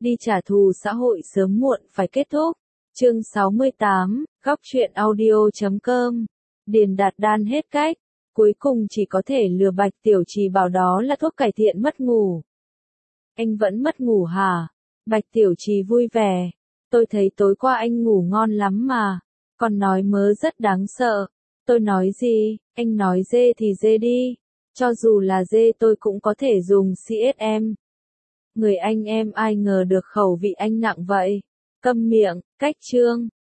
đi trả thù xã hội sớm muộn phải kết thúc. Chương 68, góc truyện audio.com. Điền Đạt Đan hết cách, cuối cùng chỉ có thể lừa Bạch Tiểu Trì bảo đó là thuốc cải thiện mất ngủ. Anh vẫn mất ngủ hả? Bạch Tiểu Trì vui vẻ. Tôi thấy tối qua anh ngủ ngon lắm mà. Còn nói mớ rất đáng sợ. Tôi nói gì? Anh nói dê thì dê đi. Cho dù là dê tôi cũng có thể dùng CSM. Người anh em ai ngờ được khẩu vị anh nặng vậy. Câm miệng, cách chương.